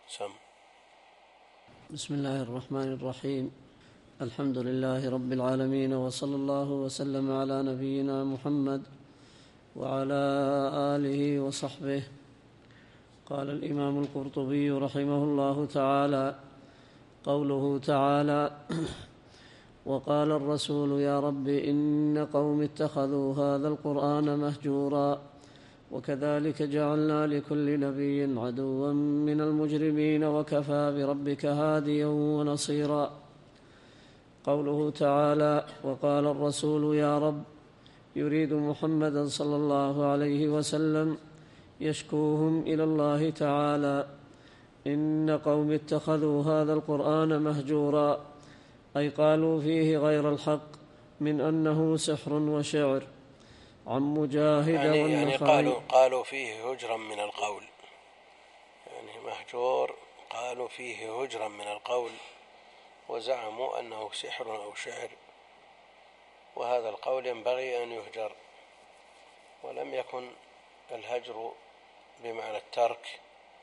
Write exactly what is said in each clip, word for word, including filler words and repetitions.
سم. بسم الله الرحمن الرحيم. الحمد لله رب العالمين، وصلى الله وسلم على نبينا محمد وعلى آله وصحبه. قال الإمام القرطبي رحمه الله تعالى: قوله تعالى: وقال الرسول يا رب إن قوم اتخذوا هذا القرآن مهجورا، وكذلك جعلنا لكل نبي عدوا من المجرمين وكفى بربك هاديا ونصيرا. قوله تعالى: وقال الرسول يا رب، يريد محمدا صلى الله عليه وسلم يشكوهم إلى الله تعالى: إن قوم اتخذوا هذا القرآن مهجورا، أي قالوا فيه غير الحق من أنه سحر وشعر. عن مجاهد يعني, والنخعي يعني قالوا, قالوا فيه هجرا من القول، يعني مهجور قالوا فيه هجرا من القول، وزعموا أنه سحر أو شعر، وهذا القول ينبغي أن يهجر، ولم يكن الهجر بمعنى الترك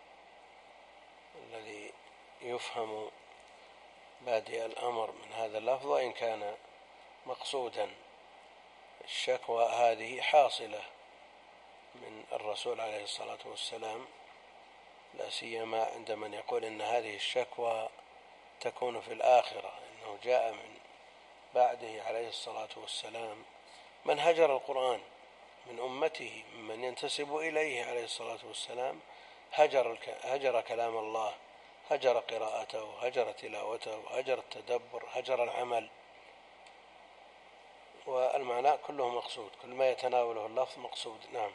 الذي يفهم بادئ الأمر من هذا اللفظ، وإن كان مقصودا. الشكوى هذه حاصلة من الرسول عليه الصلاة والسلام، لا سيما عند من يقول إن هذه الشكوى تكون في الآخرة، إنه جاء من بعده عليه الصلاة والسلام من هجر القرآن من أمته، من ينتسب إليه عليه الصلاة والسلام، هجر, هجر كلام الله، هجر قراءته، هجر تلاوته، هجر التدبر، هجر العمل. والمعنى كله مقصود، كل ما يتناوله اللفظ مقصود. نعم.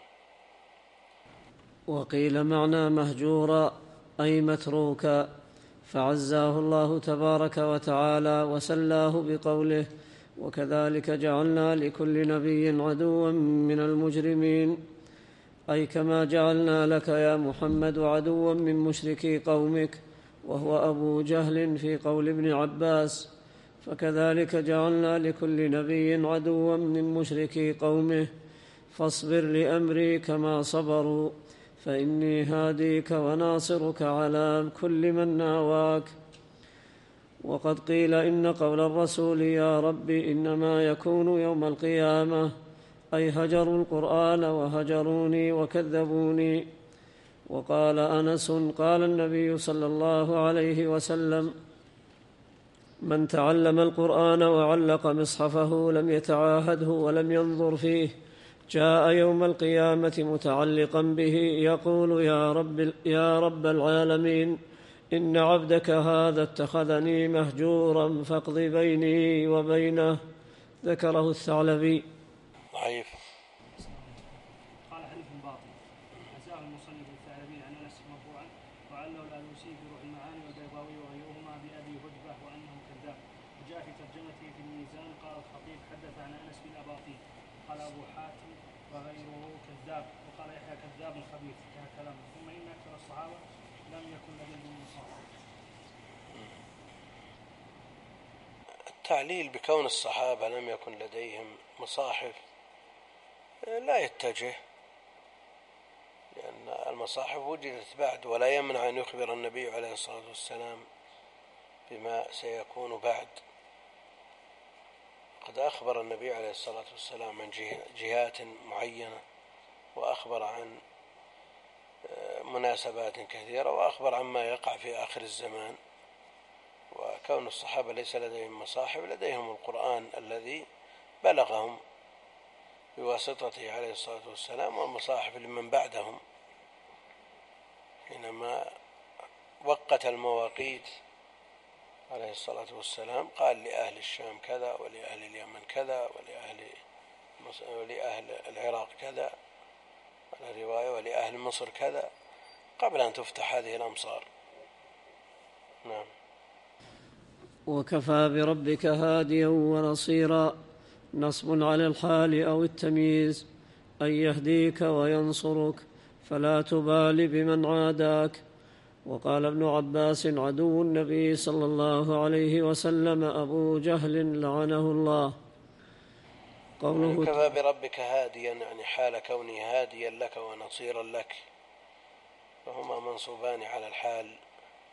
وقيل معنى مهجورا أي متروكا، فعزاه الله تبارك وتعالى وسلاه بقوله: وكذلك جعلنا لكل نبي عدوا من المجرمين، أي كما جعلنا لك يا محمد عدوا من مشركي قومك، وهو أبو جهل في قول ابن عباس، فكذلك جعلنا لكل نبي عدوا من مشركي قومه، فاصبر لأمري كما صبروا، فإني هاديك وناصرك على كل من ناواك. وقد قيل إن قول الرسول يا رب إنما يكون يوم القيامة، أي هجروا القرآن وهجروني وكذبوني. وقال أنس: قال النبي صلى الله عليه وسلم: من تعلم القرآن وعلق مصحفه لم يتعاهده ولم ينظر فيه جاء يوم القيامة متعلقا به يقول: يا رب, يا رب العالمين، إن عبدك هذا اتخذني مهجورا فاقض بيني وبينه. ذكره الثعلبي. ضعيف. قال حديث باطل أزاه المصنف الثعلبي عن أنس مرفوعا، وعله الألوسي في روح المعاني والبيضاوي وغيرهما بأبي هجبة وأنه كذاب. وجاء في ترجمته في الميزان قال الخطيب حدث عن أنس بالأباطيل، قال أبو حاتم وغيره كذاب، وقال يحيى كذاب خبيث كان كلامه. ثم إن أكثر الصحابة لم يكن لديهم مصاحف. التعليل بكون الصحابة لم يكن لديهم مصاحف لا يتجه، لأن المصاحف وجدت بعد، ولا يمنع أن يخبر النبي عليه الصلاة والسلام بما سيكون بعد. قد أخبر النبي عليه الصلاة والسلام عن جهات معينة، وأخبر عن مناسبات كثيرة، وأخبر عما يقع في آخر الزمان. وكون الصحابة ليس لديهم مصاحف، لديهم القرآن الذي بلغهم بواسطته عليه الصلاة والسلام، والمصاحف لمن بعدهم. حينما وقت المواقيت عليه الصلاة والسلام قال لأهل الشام كذا، ولأهل اليمن كذا، ولأهل, ولأهل العراق كذا، على رواية ولأهل مصر كذا، قبل أن تفتح هذه الأمصار. نعم. وكفى بربك هاديا ونصيرا، نصب على الحال أو التمييز، أن يهديك وينصرك فلا تبال بمن عاداك. وقال ابن عباس: عدو النبي صلى الله عليه وسلم أبو جهل لعنه الله. قوله كفى بربك هاديا، يعني حال كوني هاديا لك ونصيرا لك، فهما منصوبان على الحال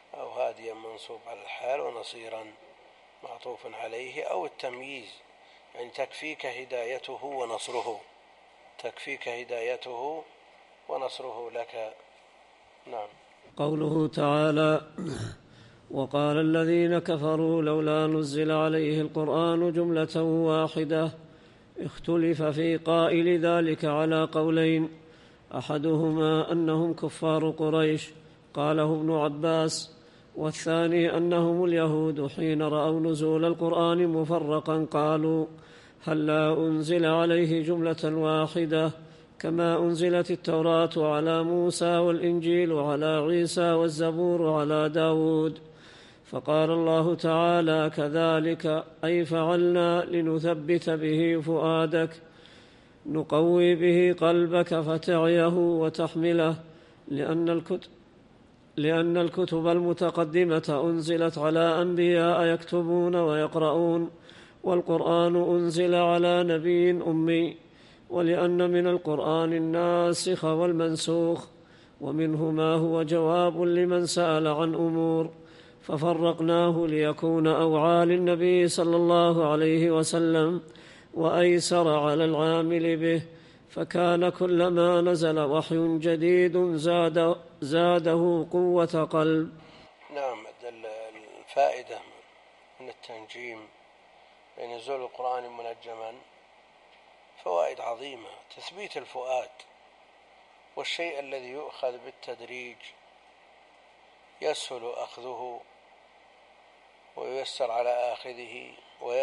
أو هاديا منصوب على الحال ونصيرا معطوف عليه، أو التمييز يعني تكفيك هدايته ونصره، تكفيك هدايته ونصره لك. نعم. قوله تعالى: وقال الذين كفروا لولا نزل عليه القرآن جملة واحدة، اختلف في قائل ذلك على قولين، أحدهما أنهم كفار قريش قاله ابن عباس، والثاني أنهم اليهود حين رأوا نزول القرآن مفرقا قالوا هلا أنزل عليه جملة واحدة كما أنزلت التوراة على موسى والإنجيل على عيسى والزبور على داود. فقال الله تعالى: كذلك أي فعلنا لنثبت به فؤادك نقوي به قلبك فتعيه وتحمله، لأن الكتب لأن الكتب المتقدمة أنزلت على أنبياء يكتبون ويقرؤون، والقرآن أنزل على نبي أمي، ولأن من القرآن الناسخ والمنسوخ، ومنه ما هو جواب لمن سأل عن أمور، ففرقناه ليكون أوعى للنبي صلى الله عليه وسلم وأيسر على العامل به، فكان كلما نزل وحي جديد زاد زاده قوة قلب. نعم. الفائدة من التنجيم بين نزول القرآن منجما فوائد عظيمة: تثبيت الفؤاد، والشيء الذي يؤخذ بالتدريج يسهل أخذه وييسر على آخذه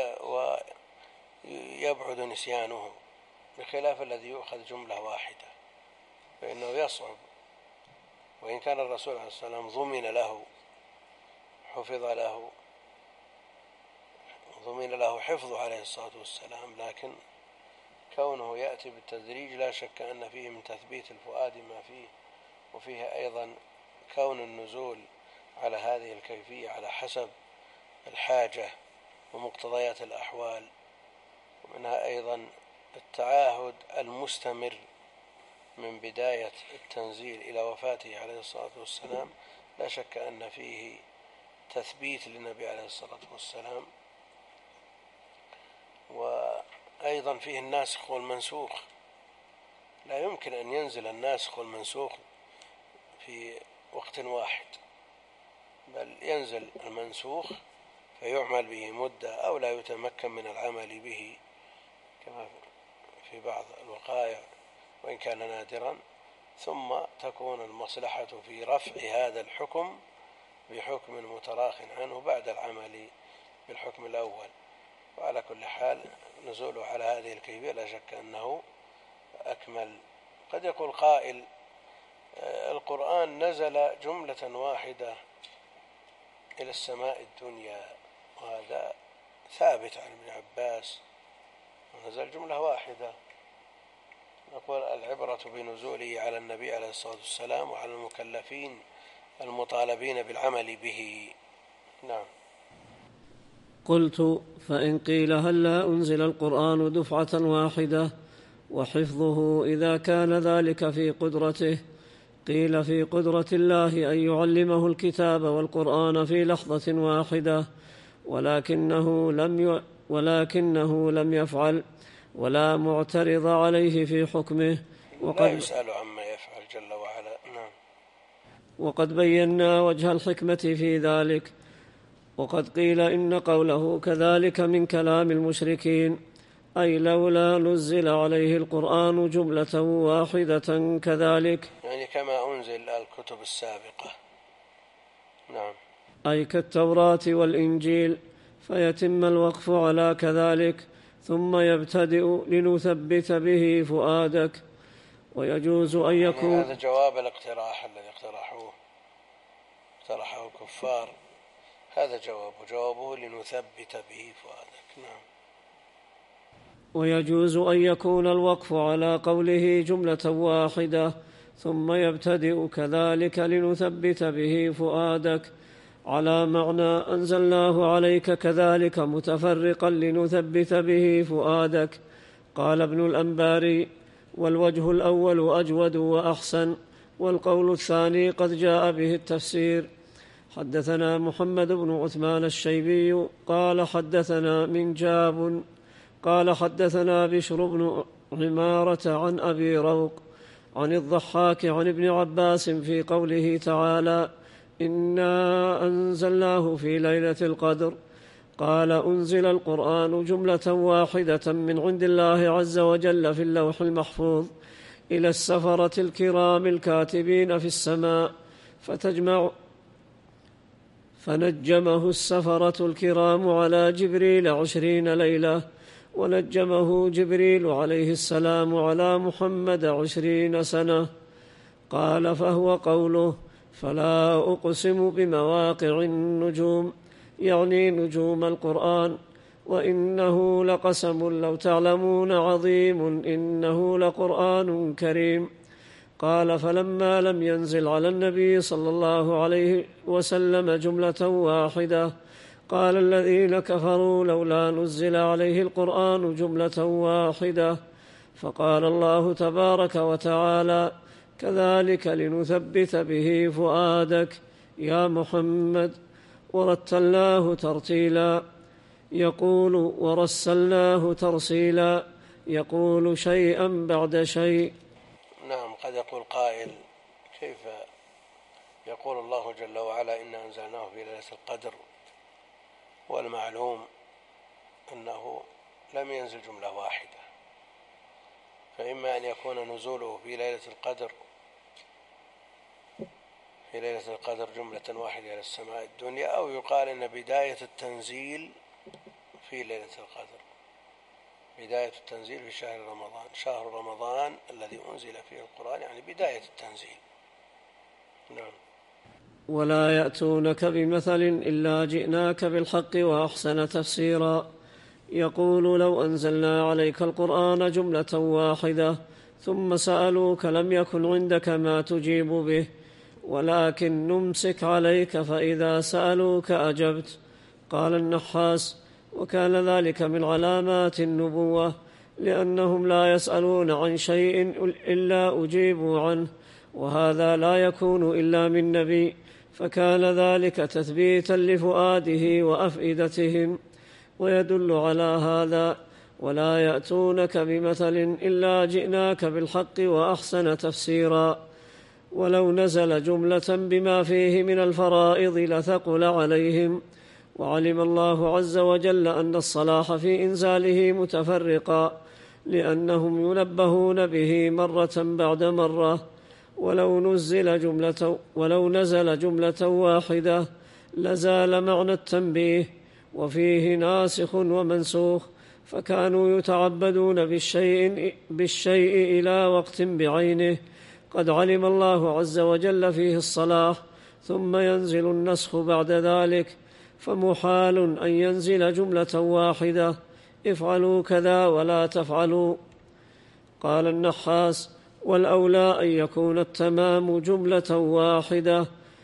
ويبعد نسيانه، بخلاف الذي يؤخذ جملة واحدة فإنه يصعب. وإن كان الرسول عليه الصلاة والسلام ضمن له حفظ له ضمن له حفظه عليه الصلاة والسلام، لكن كونه يأتي بالتدريج لا شك أن فيه من تثبيت الفؤاد ما فيه، وفيه أيضا كون النزول على هذه الكيفية على حسب الحاجة ومقتضيات الأحوال، ومنها أيضا التعاهد المستمر من بداية التنزيل إلى وفاته عليه الصلاة والسلام، لا شك أن فيه تثبيت للنبي عليه الصلاة والسلام. وأيضا فيه الناسخ والمنسوخ، لا يمكن أن ينزل الناسخ والمنسوخ في وقت واحد، بل ينزل المنسوخ فيعمل به مدة أو لا يتمكن من العمل به كما في بعض الوقائع وإن كان نادرا، ثم تكون المصلحة في رفع هذا الحكم بحكم متراخ عنه بعد العمل بالحكم الأول. وعلى كل حال نزوله على هذه الكيفية لا شك أنه أكمل. قد يقول قائل: القرآن نزل جملة واحدة إلى السماء الدنيا، وهذا ثابت عن ابن عباس، نزل جملة واحدة. نقول العبرة بنزوله على النبي عليه الصلاة والسلام وعلى المكلفين المطالبين بالعمل به. نعم. قلت: فإن قيل هلا أنزل القرآن دفعة واحدة وحفظه إذا كان ذلك في قدرته، قيل في قدرة الله أن يعلمه الكتاب والقرآن في لحظة واحدة، ولكنه لم ي... ولكنه لم يفعل ولا معترض عليه في حكمه، وقد لا يسأل عما يفعل جل وعلا. نعم. وقد بينا وجه الحكمة في ذلك. وقد قيل إن قوله كذلك من كلام المشركين، أي لولا نزل عليه القرآن جملة واحدة كذلك، يعني كما أنزل الكتب السابقة. نعم. أي كالتوراة والإنجيل، فيتم الوقف على كذلك ثم يبتدئ لنثبت به فؤادك. ويجوز أن يكون يعني هذا جواب الاقتراح الذي اقترحوه اقترحه الكفار، هذا جواب جوابه لنثبت به فؤادك. نعم. ويجوز أن يكون الوقف على قوله جملة واحدة ثم يبتدئ كذلك لنثبت به فؤادك على معنى أنزلناه عليك كذلك متفرقا لنثبت به فؤادك. قال ابن الأنباري: والوجه الأول أجود وأحسن، والقول الثاني قد جاء به التفسير، حدثنا محمد بن عثمان الشيبي قال حدثنا منجاب قال حدثنا بشر بن عمارة عن أبي روق عن الضحاك عن ابن عباس في قوله تعالى إنا أنزلناه في ليلة القدر قال أنزل القرآن جملة واحدة من عند الله عز وجل في اللوح المحفوظ إلى السفرة الكرام الكاتبين في السماء فتجمع فنجمه السفرة الكرام على جبريل عشرين ليلة ونجمه جبريل عليه السلام على محمد عشرين سنة. قال فهو قوله فلا أقسم بمواقع النجوم يعني نجوم القرآن وإنه لقسم لو تعلمون عظيم إنه لقرآن كريم. قال فلما لم ينزل على النبي صلى الله عليه وسلم جملة واحدة قال الذين كفروا لولا نزل عليه القرآن جملة واحدة. فقال الله تبارك وتعالى كذلك لنثبت به فؤادك يا محمد ورتلناه ترتيلا يقول ورسلناه ترسيلا يقول شيئا بعد شيء. نعم. قد يقول قائل كيف يقول الله جل وعلا إنا أنزلناه في ليلة القدر والمعلوم أنه لم ينزل جملة واحدة، فإما أن يكون نزوله في ليلة القدر في ليلة القدر جملة واحدة إلى السماء الدنيا، أو يقال إن بداية التنزيل في ليلة القدر بداية التنزيل في شهر رمضان شهر رمضان الذي أنزل فيه القرآن يعني بداية التنزيل. نعم. ولا يأتونك بمثل إلا جئناك بالحق وأحسن تفسيرا يقول لو أنزلنا عليك القرآن جملة واحدة ثم سألوك لم يكن عندك ما تجيب به ولكن نمسك عليك فإذا سألوك أجبت. قال النحاس وكان ذلك من علامات النبوة لأنهم لا يسألون عن شيء إلا أجيبوا عنه وهذا لا يكون إلا من نبي فكان ذلك تثبيتا لفؤاده وأفئدتهم. ويدل على هذا ولا يأتونك بمثل إلا جئناك بالحق وأحسن تفسيرا ولو نزل جملة بما فيه من الفرائض لثقل عليهم. وعلم الله عز وجل أن الصلاح في إنزاله متفرقا لأنهم ينبهون به مرة بعد مرة ولو نزل جملة ولو نزل جملة واحدة لزال معنى التنبيه وفيه ناسخ ومنسوخ فكانوا يتعبدون بالشيء, بالشيء إلى وقت بعينه قد علم الله عز وجل فيه الصلاح ثم ينزل النسخ بعد ذلك فمحال أن ينزل جملة واحدة افعلوا كذا ولا تفعلوا. قال النحاس والأولى أن يكون التمام جملة واحدة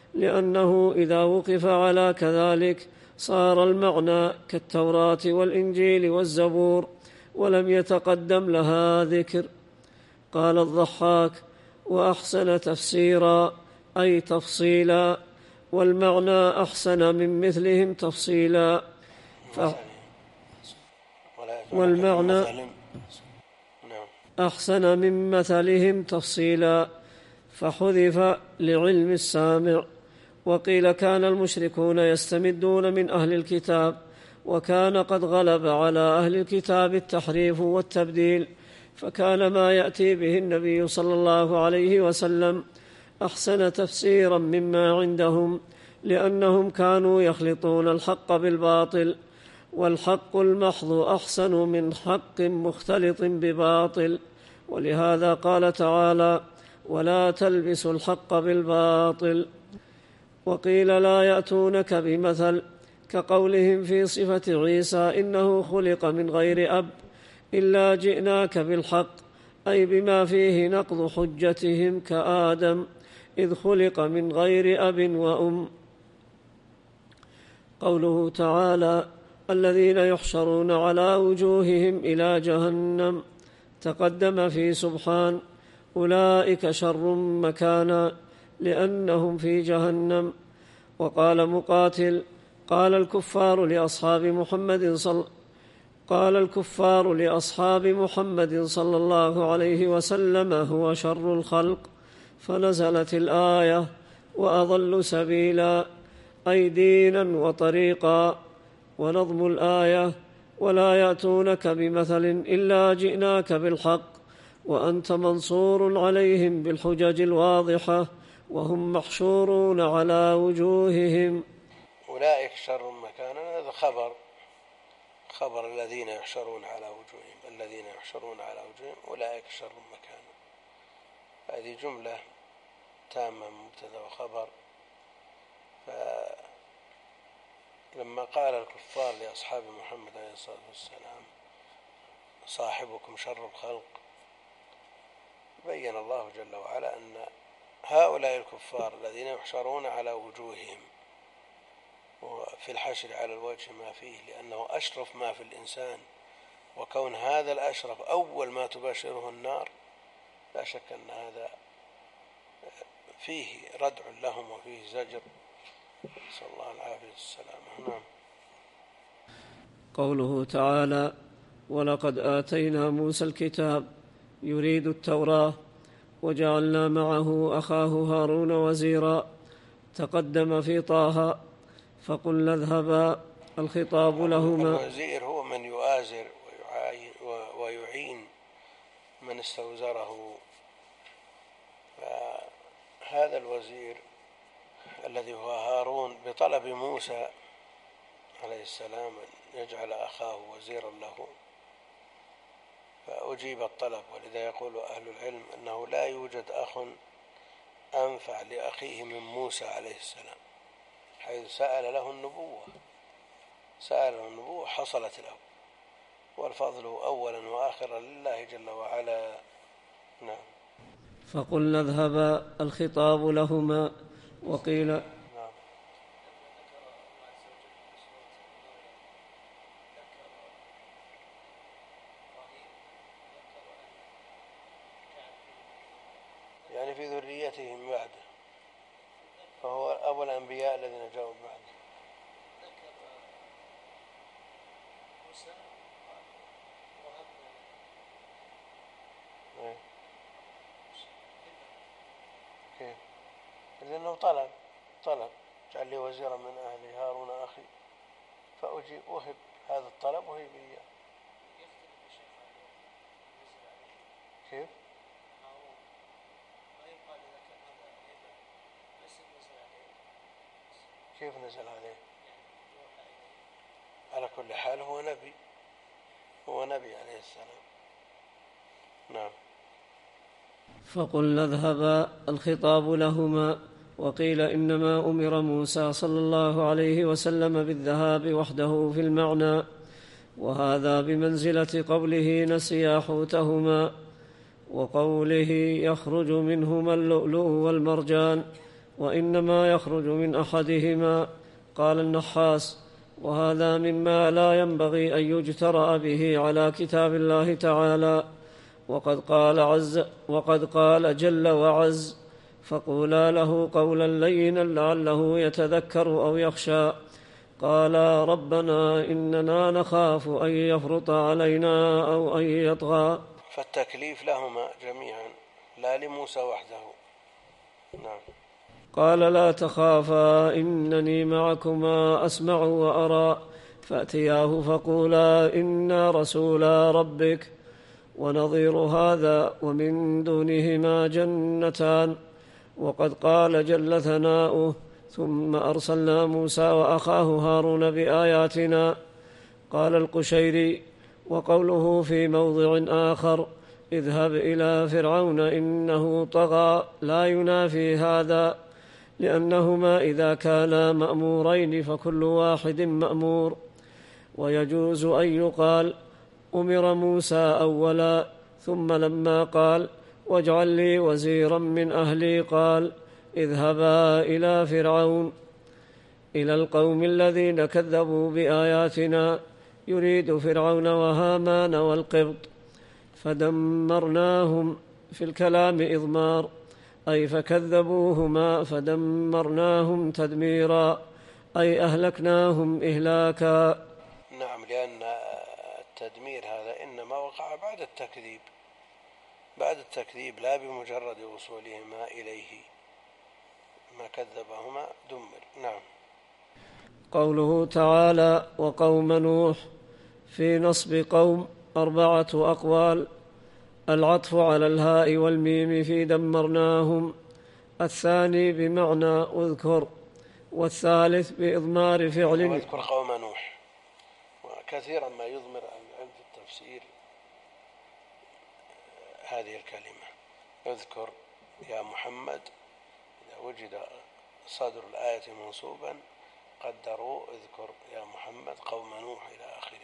لأنه إذا وقف على كذلك صار المعنى كالتوراة والإنجيل والزبور ولم يتقدم لها ذكر. قال الضحاك وأحسن تفسيرا أي تفصيلا والمعنى أحسن من مثلهم تفصيلا ف... والمعنى أحسن من مثلهم تفصيلا فحذف لعلم السامع. وقيل كان المشركون يستمدون من أهل الكتاب وكان قد غلب على أهل الكتاب التحريف والتبديل فكان ما يأتي به النبي صلى الله عليه وسلم أحسن تفسيرا مما عندهم لأنهم كانوا يخلطون الحق بالباطل والحق المحض أحسن من حق مختلط بباطل ولهذا قال تعالى ولا تلبسوا الحق بالباطل. وقيل لا يأتونك بمثل كقولهم في صفة عيسى إنه خلق من غير أب إلا جئناك بالحق أي بما فيه نقض حجتهم كآدم إذ خلق من غير أب وأم. قوله تعالى الذين يحشرون على وجوههم إلى جهنم تقدم في سبحان أولئك شر مكانا لأنهم في جهنم. وقال مقاتل قال الكفار لأصحاب محمد صلى قال الكفار لأصحاب محمد صلى الله عليه وسلم هو شر الخلق، فنزلت الآية وأضل سبيلا أي دينا وطريقا. ونظم الآية ولا يأتونك بمثل إلا جئناك بالحق وأنت منصور عليهم بالحجج الواضحة وهم محشورون على وجوههم. أولئك شر مكانا، هذا خبر خبر الذين يحشرون على وجوههم، الذين يحشرون على وجوههم أولئك شر مكانا. هذه جملة تامة مبتدأ وخبر. فلما قال الكفار لأصحاب محمد عليه الصلاة والسلام صاحبكم شر الخلق، بين الله جل وعلا أن هؤلاء الكفار الذين يحشرون على وجوههم، وفي الحشر على الوجه ما فيه، لأنه أشرف ما في الإنسان، وكون هذا الأشرف أول ما تباشره النار، لا شك أن هذا فيه ردع لهم وفيه زجر، نسأل الله العافية والسلامة. نعم. قوله تعالى ولقد آتينا موسى الكتاب يريد التوراة وجعلنا معه أخاه هارون وزيرا، تقدم في طه فقلنا اذهبا، الخطاب لهما. الوزير هو من يؤازر ويعين من استوزره، فهذا الوزير الذي هو هارون بطلب موسى عليه السلام أن يجعل أخاه وزيرا له، فأجيب الطلب. ولذا يقول أهل العلم أنه لا يوجد أخ أنفع لأخيه من موسى عليه السلام، حيث سأل له النبوة سأل له النبوة حصلت له، والفضل أولا وآخرا لله جل وعلا. نعم. فقلنا اذهبا، الخطاب لهما. وقيل نعم. يعني في ذريتهم بعده، فهو أبو الأنبياء الذين جاءوا بعده. كيف؟ لأنه طلب طلب جعل لي وزيرا من أهلي هارون أخي، فأجيب وهب هذا الطلب وهب إياه. كيف؟ كيف نزل عليه؟ على كل حال هو نبي هو نبي عليه السلام. نعم. فقلنا اذهبا، الخطاب لهما. وقيل إنما أمر موسى صلى الله عليه وسلم بالذهاب وحده في المعنى، وهذا بمنزلة قوله نسيا حوتهما، وقوله يخرج منهما اللؤلؤ والمرجان، وإنما يخرج من أحدهما. قال النحاس وهذا مما لا ينبغي أن يجترأ به على كتاب الله تعالى، وقد قال, عز وقد قال جل وعز فقولا له قولا لينا لعله يتذكر أو يخشى. قالا ربنا إننا نخاف أن يفرط علينا أو أن يطغى. فالتكليف لهما جميعا لا لموسى وحده. نعم. قال لا تخافا إنني معكما أسمع وأرى، فأتياه فقولا إنا رسولا ربك. ونظير هذا ومن دونهما جنتان. وقد قال جل ثناؤه ثم أرسلنا موسى وأخاه هارون بآياتنا. قال القشيري وقوله في موضع آخر اذهب إلى فرعون إنه طغى لا ينافي هذا، لأنهما إذا كانا مأمورين فكل واحد مأمور. ويجوز أن يقال أمر موسى أولا، ثم لما قال واجعل لي وزيرا من أهلي قال اذهبا إلى فرعون، إلى القوم الذين كذبوا بآياتنا، يريد فرعون وهامان والقبط، فدمرناهم. في الكلام إضمار، أي فكذبوهما فدمرناهم تدميرا أي أهلكناهم إهلاكا. نعم، لأن التدمير هذا إنما وقع بعد التكذيب، بعد التكذيب لا بمجرد وصولهما إليه، ما كذبهما دمر. نعم. قوله تعالى وقوم نوح في نصب قوم أربعة أقوال: العطف على الهاء والميم في دمرناهم، الثاني بمعنى اذكر، والثالث بإضمار فعل. اذكر قوم نوح، وكثيرا ما يضمر العلم في التفسير هذه الكلمة اذكر يا محمد، إذا وجد صدر الآية منصوبا قدروا اذكر يا محمد قوم نوح إلى آخره.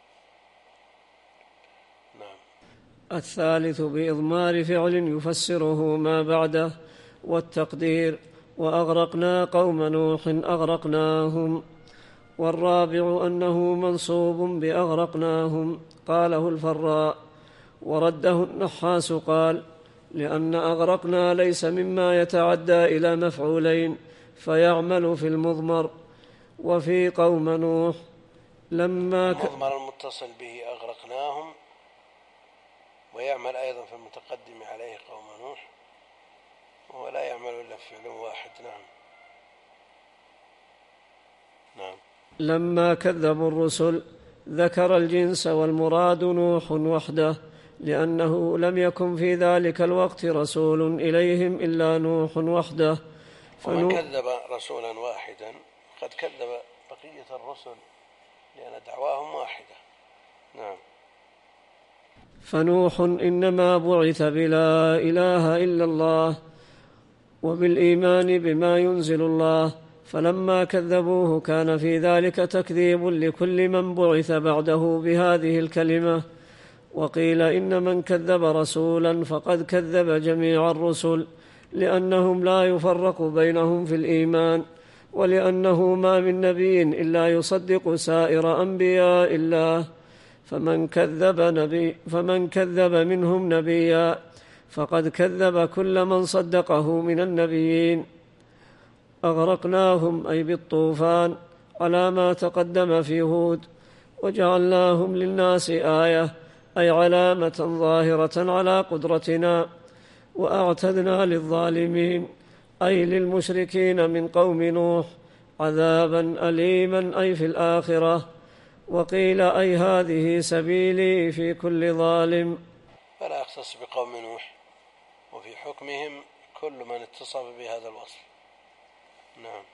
نعم. الثالث بإضمار فعل يفسره ما بعده، والتقدير وأغرقنا قوم نوح أغرقناهم. والرابع أنه منصوب بأغرقناهم، قاله الفراء، ورده النحاس قال: لأن أغرقنا ليس مما يتعدى إلى مفعولين فيعمل في المضمر. وفي قوم نوح لما ك... المضمر المتصل به أغرقناهم، ويعمل أيضا في المتقدم عليه قوم نوح، ولا يعمل إلا في فعل واحد. نعم. نعم. لما كذبوا الرسل ذكر الجنس، والمراد نوح وحده، لأنه لم يكن في ذلك الوقت رسول إليهم إلا نوح وحده. فمن كذب رسولا واحدا قد كذب بقية الرسل، لأن دعواهم واحدة. نعم. فنوح إنما بعث بلا إله إلا الله وبالإيمان بما ينزل الله، فلما كذبوه كان في ذلك تكذيب لكل من بعث بعده بهذه الكلمة. وقيل إن من كذب رسولا فقد كذب جميع الرسل، لأنهم لا يفرق بينهم في الإيمان، ولأنه ما من نبي إلا يصدق سائر أنبياء الله، فمن كذب, نبي فمن كذب منهم نبيا فقد كذب كل من صدقه من النبيين. أغرقناهم أي بالطوفان على ما تقدم في هود، وجعلناهم للناس آية أي علامة ظاهرة على قدرتنا، وأعتدنا للظالمين أي للمشركين من قوم نوح عذابا أليما أي في الآخرة. وقيل أي هذه سبيلي في كل ظالم. فلا يختص بقوم نوح، وفي حكمهم كل من اتصف بهذا الوصف. نعم.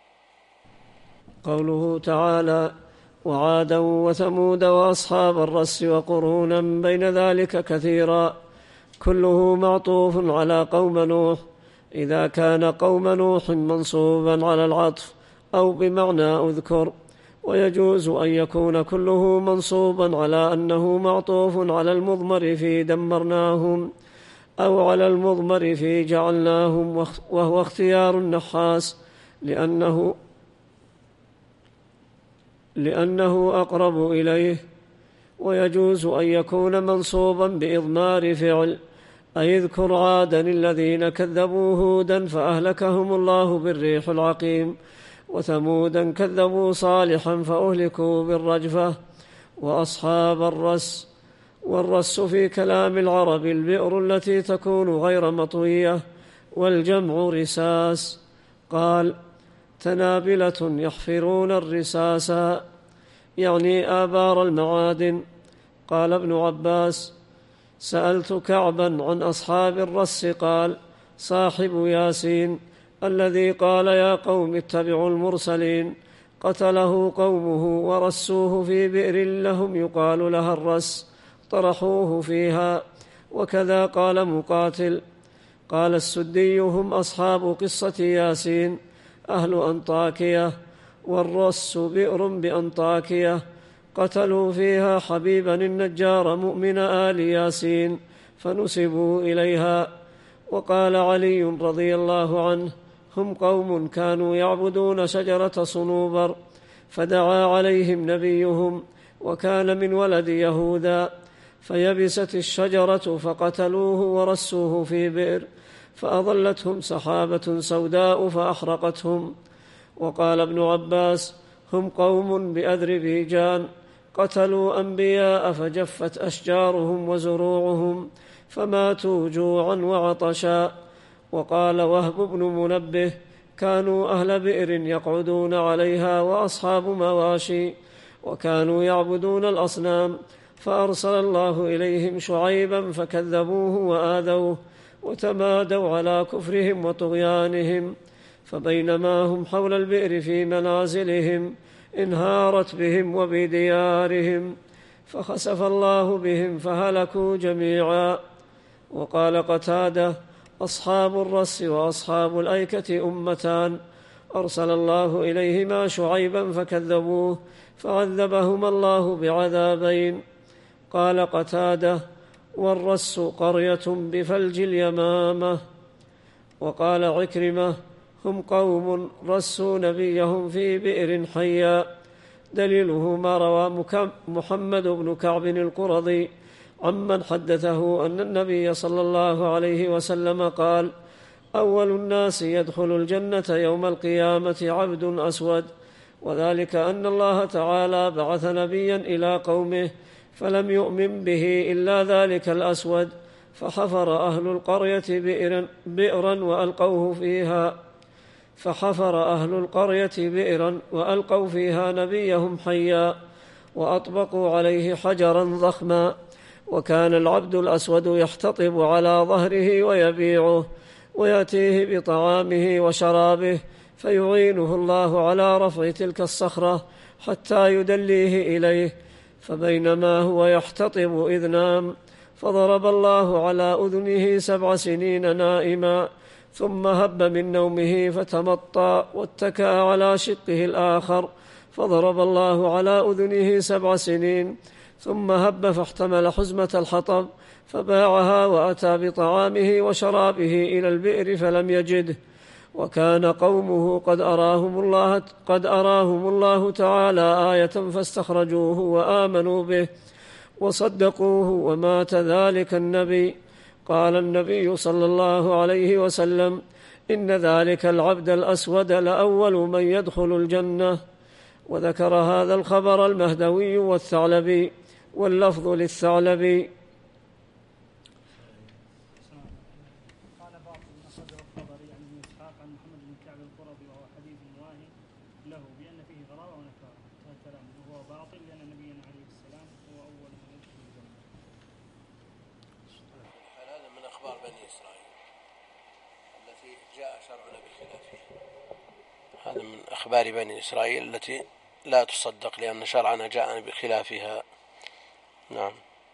قوله تعالى وعادا وثمود وأصحاب الرس وقرونا بين ذلك كثيرا، كله معطوف على قوم نوح، إذا كان قوم نوح منصوبا على العطف أو بمعنى أذكر، ويجوز أن يكون كله منصوبا على أنه معطوف على المضمر في دمرناهم أو على المضمر في جعلناهم، وهو اختيار النحاس لأنه لأنه أقرب إليه. ويجوز أن يكون منصوبا بإضمار فعل، أي اذكر عادا الذين كذبوا هودا فأهلكهم الله بالريح العقيم، وثمودا كذبوا صالحا فأهلكوا بالرجفة، وأصحاب الرس. والرس في كلام العرب البئر التي تكون غير مطوية، والجمع رساس. قال تنابلة يحفرون الرساسا، يعني آبار المعادن. قال ابن عباس سألت كعبا عن أصحاب الرس، قال صاحب ياسين الذي قال يا قوم اتبعوا المرسلين، قتله قومه ورسوه في بئر لهم يقال لها الرس، طرحوه فيها. وكذا قال مقاتل. قال السدي هم أصحاب قصة ياسين أهل أنطاكية، والرس بئر بأنطاكية، قتلوا فيها حبيبا النجار مؤمن آل ياسين فنسبوا إليها. وقال علي رضي الله عنه هم قوم كانوا يعبدون شجرة صنوبر، فدعا عليهم نبيهم وكان من ولد يهوذا، فيبست الشجرة فقتلوه ورسوه في بئر، فأظلتهم سحابة سوداء فأحرقتهم. وقال ابن عباس: هم قوم بأذربيجان قتلوا أنبياء فجفت أشجارهم وزروعهم فماتوا جوعا وعطشا. وقال وهب بن منبه: كانوا أهل بئر يقعدون عليها وأصحاب مواشي، وكانوا يعبدون الأصنام، فأرسل الله إليهم شعيبا فكذبوه وآذوه وتمادوا على كفرهم وطغيانهم، فبينما هم حول البئر في منازلهم انهارت بهم وبديارهم، فخسف الله بهم فهلكوا جميعا. وقال قتادة: أصحاب الرس وأصحاب الأيكة أمتان أرسل الله إليهما شعيبا فكذبوه فعذبهما الله بعذابين. قال قتادة: والرس قرية بفلج اليمامة. وقال عكرمة: هم قوم رسوا نبيهم في بئر حيا. دليله ما روى محمد بن كعب القرظي عمن حدثه أن النبي صلى الله عليه وسلم قال: أول الناس يدخل الجنة يوم القيامة عبد أسود، وذلك أن الله تعالى بعث نبيا إلى قومه فلم يؤمن به إلا ذلك الأسود، فحفر أهل القرية بئرا, بئرا وألقوه فيها فحفر أهل القرية بئرا وألقوا فيها نبيهم حيا وأطبقوا عليه حجرا ضخما، وكان العبد الأسود يحتطب على ظهره ويبيعه ويأتيه بطعامه وشرابه فيعينه الله على رفع تلك الصخرة حتى يدليه إليه، فبينما هو يحتطب إذ نام فضرب الله على أذنه سبع سنين نائما، ثم هب من نومه فتمطى واتكأ على شقه الآخر فضرب الله على أذنه سبع سنين، ثم هب فاحتمل حزمة الحطب فباعها وأتى بطعامه وشرابه إلى البئر فلم يجده، وكان قومه قد أراهم الله, قد أراهم الله تعالى آية فاستخرجوه وآمنوا به وصدقوه ومات ذلك النبي. قال النبي صلى الله عليه وسلم: إن ذلك العبد الأسود لأول من يدخل الجنة. وذكر هذا الخبر المهدوي والثعلبي، واللفظ للثعلبي. قال بعض من أخرجه الطبري عن ابن إسحاق عن محمد بن كعب القرظي وهو حديث واهي له بأن فيه غرابة ونكارة، هذا الكلام وهو باطل لأن نبينا عليه السلام هو أول من يدخل الجنة. هذا من أخبار بني إسرائيل التي جاء شرعنا بخلافها، هذا من أخبار بني إسرائيل التي لا تصدق لأن شرعنا جاءنا بخلافها. نعم.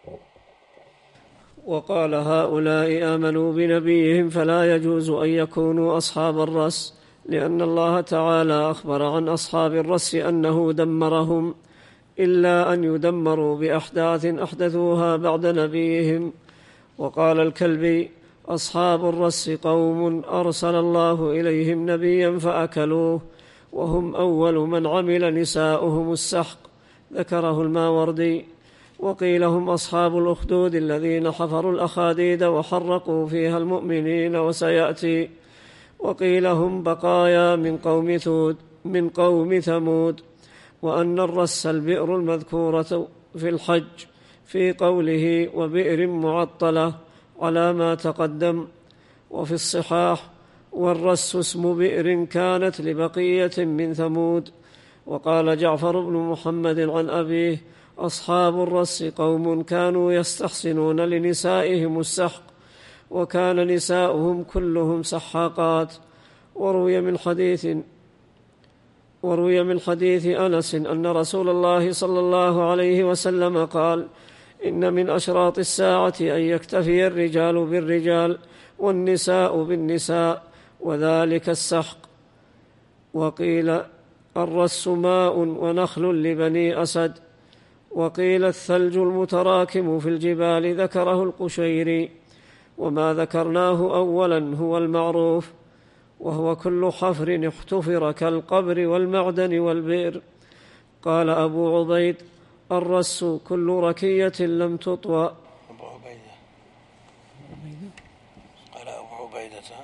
وقال: هؤلاء آمنوا بنبيهم فلا يجوز أن يكونوا أصحاب الرس، لأن الله تعالى أخبر عن أصحاب الرس أنه دمرهم، إلا أن يدمروا بأحداث أحدثوها بعد نبيهم. وقال الكلبي: أصحاب الرس قوم أرسل الله إليهم نبيا فأكلوه، وهم أول من عمل نساؤهم السحق، ذكره الماوردي. وقيل هم أصحاب الأخدود الذين حفروا الأخاديد وحرقوا فيها المؤمنين وسيأتي. وقيل هم بقايا من قوم ثود من قوم ثمود. وأن الرس البئر المذكورة في الحج في قوله وبئر معطلة على ما تقدم. وفي الصحاح: والرس اسم بئر كانت لبقية من ثمود. وقال جعفر بن محمد عن أبيه: أصحاب الرس قوم كانوا يستحسنون لنسائهم السحق، وكان نساؤهم كلهم سحاقات. وروي من حديث وروي من حديث أنس أن رسول الله صلى الله عليه وسلم قال: إن من أشراط الساعة أن يكتفي الرجال بالرجال والنساء بالنساء، وذلك السحق. وقيل الرس ماء ونخل لبني أسد. وقيل الثلج المتراكم في الجبال، ذكره القشيري. وما ذكرناه أولا هو المعروف، وهو كل حفر احتفر كالقبر والمعدن والبئر. قال أبو عبيد: الرس كل ركية لم تطوى. أبو عبيدة قال أبو عبيدة فائدتها.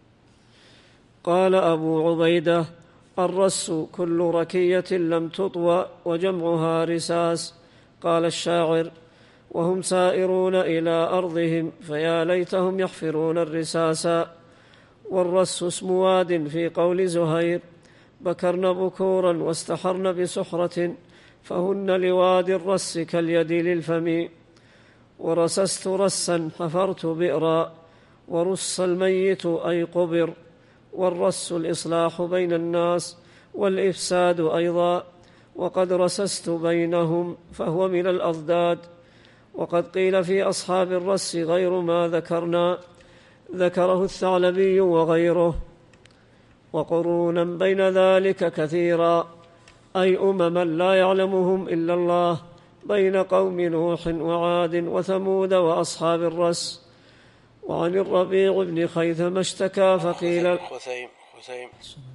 قال أبو عبيدة: الرس كل ركية لم تطوى وجمعها رساس. قال الشاعر: وهم سائرون إلى أرضهم فيا ليتهم يحفرون الرساسا. والرس اسم واد في قول زهير: بكرن بكورا واستحرن بسحرة فهن لواد الرس كاليد للفم. ورسست رسا حفرت بئرا ورس الميت أي قبر. والرس الإصلاح بين الناس والإفساد أيضا، وقد رسست بينهم فهو من الأضداد. وقد قيل في أصحاب الرس غير ما ذكرنا، ذكره الثعلبي وغيره. وقرونا بين ذلك كثيرا، أي أمما لا يعلمهم إلا الله، بين قوم نوح وعاد وثمود وأصحاب الرس. وعن الربيع بن خيثم اشتكى فقيل خثيم خثيم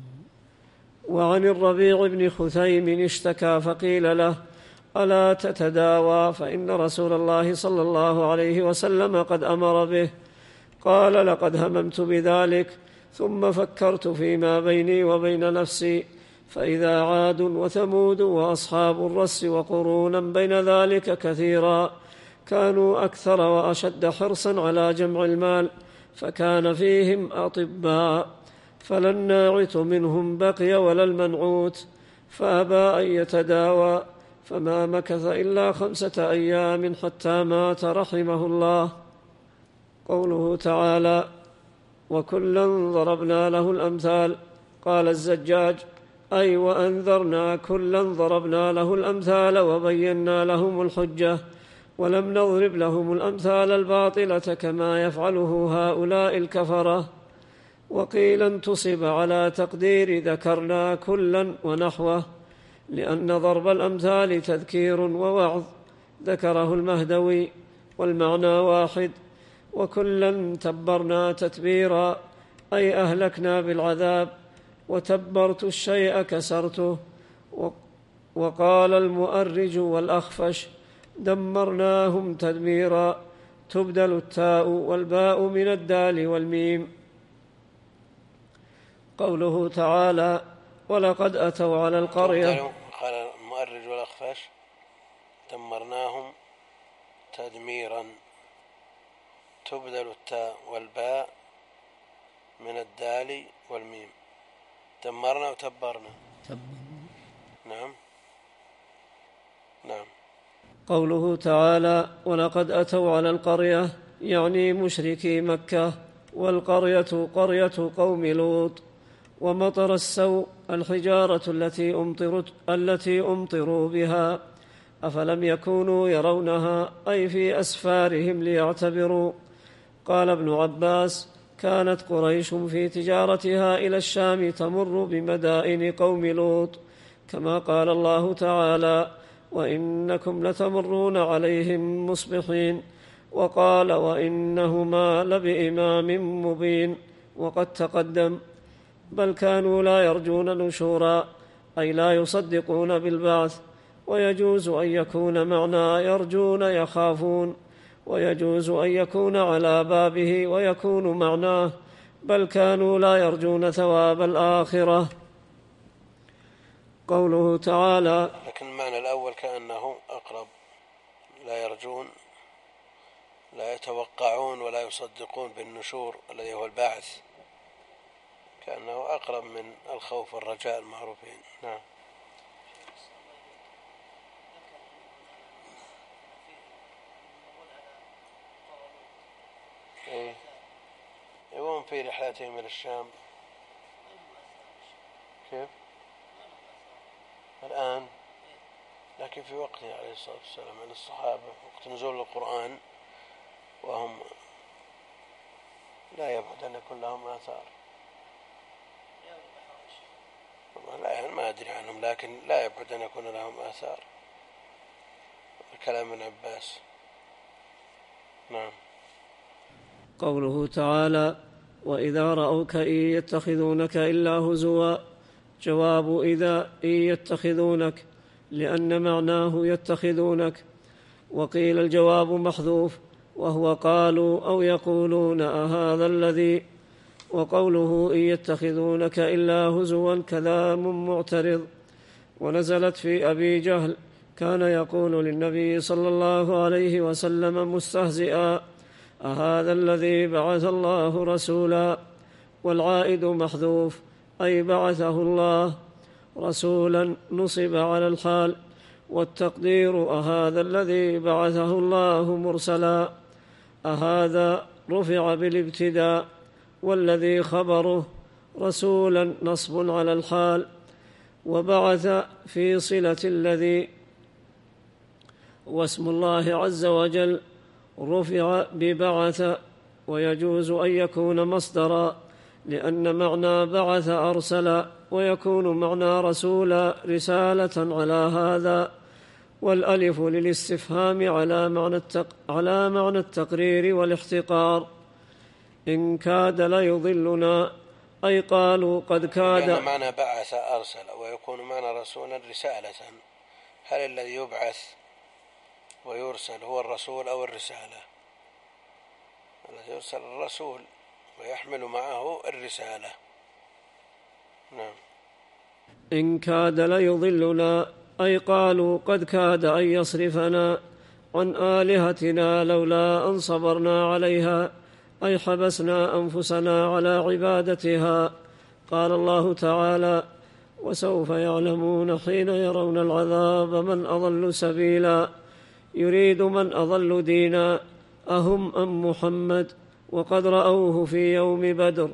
وعن الربيع بن خثيم اشتكى فقيل له: ألا تتداوى؟ فإن رسول الله صلى الله عليه وسلم قد أمر به. قال: لقد هممت بذلك، ثم فكرت فيما بيني وبين نفسي، فإذا عاد وثمود وأصحاب الرس وقرونا بين ذلك كثيرا كانوا أكثر وأشد حرصا على جمع المال، فكان فيهم أطباء، فلا الناعت منهم بقي ولا المنعوت، فأبى أن يتداوى، فما مكث إلا خمسة أيام حتى مات رحمه الله. قوله تعالى: وكلا ضربنا له الأمثال. قال الزجاج: أي وأنذرنا كلا ضربنا له الأمثال وبينا لهم الحجة، ولم نضرب لهم الأمثال الباطلة كما يفعله هؤلاء الكفرة. وقيل انتصب على تقدير ذكرنا كلا ونحوه، لأن ضرب الأمثال تذكير ووعظ، ذكره المهدوي، والمعنى واحد. وكلا تبرنا تتبيرا، أي أهلكنا بالعذاب، وتبرت الشيء كسرته. وقال المؤرج والأخفش: دمرناهم تدميرا، تبدل التاء والباء من الدال والميم. قوله تعالى: ولقد أتوا على القرية. قال المؤرج والأخفش: دمرناهم تدميرا، تبدل التاء والباء من الدال والميم. دمرنا وتبرنا. نعم نعم. قوله تعالى: ولقد أتوا على القرية، يعني مشركي مكة، والقرية قرية قوم لوط. ومطر السوء الحجارة التي أمطرت التي أمطروا بها، أفلم يكونوا يرونها، أي في أسفارهم ليعتبروا. قال ابن عباس: كانت قريش في تجارتها إلى الشام تمر بمدائن قوم لوط، كما قال الله تعالى: وإنكم لتمرون عليهم مصبحين. وقال: وإنهما لبإمام مبين. وقد تقدم: بل كانوا لا يرجون نشورا، أي لا يصدقون بالبعث. ويجوز أن يكون معنى يرجون يخافون، ويجوز أن يكون على بابه، ويكون معناه بل كانوا لا يرجون ثواب الآخرة. قوله تعالى: لكن المعنى الأول كأنه أقرب، لا يرجون، لا يتوقعون ولا يصدقون بالنشور الذي هو البعث، كأنه أقرب من الخوف والرجاء المعروفين. نعم. إيه يوم في رحلاتهم إلى الشام. كيف؟ الآن، لكن في وقته عليه الصلاة والسلام من الصحابة وقت نزول القرآن، وهم لا يبعد أن يكون لهم آثار. لا يعني ما أدري عنهم، لكن لا يبعد أن يكون لهم آثار. كلام ابن عباس. نعم. قوله تعالى: وإذا رأوك إن يتخذونك إلا هزوا. جواب إذا إن يتخذونك، لأن معناه يتخذونك. وقيل الجواب محذوف، وهو قالوا أو يقولون أهذا الذي وقوله إن يتخذونك إلا هزوا كلام معترض. ونزلت في أبي جهل كان يقول للنبي صلى الله عليه وسلم مستهزئا أهذا الذي بعث الله رسولا، والعائد محذوف أي بعثه الله، رسولا نصب على الحال، والتقدير أهذا الذي بعثه الله مرسلا، أهذا رفع بالابتداء، والذي خبره رسولا نصب على الحال، وبعث في صلة الذي، واسم الله عز وجل رفع ببعث، ويجوز أن يكون مصدرا لأن معنى بعث أرسل، ويكون معنى رسول رسالة على هذا، والألف للاستفهام على معنى, التق... على معنى التقرير والاحتقار. إن كاد ليضلنا أي قالوا قد كاد، يعني معنى بعث أرسل ويكون معنى رسولا رسالة، هل الذي يبعث ويرسل هو الرسول أو الرسالة؟ الذي يرسل الرسول ويحمل معه الرسالة. نعم. إن كاد ليضلنا أي قالوا قد كاد أن يصرفنا عن آلهتنا لولا أن صبرنا عليها، أي حبسنا أنفسنا على عبادتها. قال الله تعالى وسوف يعلمون حين يرون العذاب من أضل سبيلا، يريد من أضل دينا أهم أم محمد وقد رأوه في يوم بدر.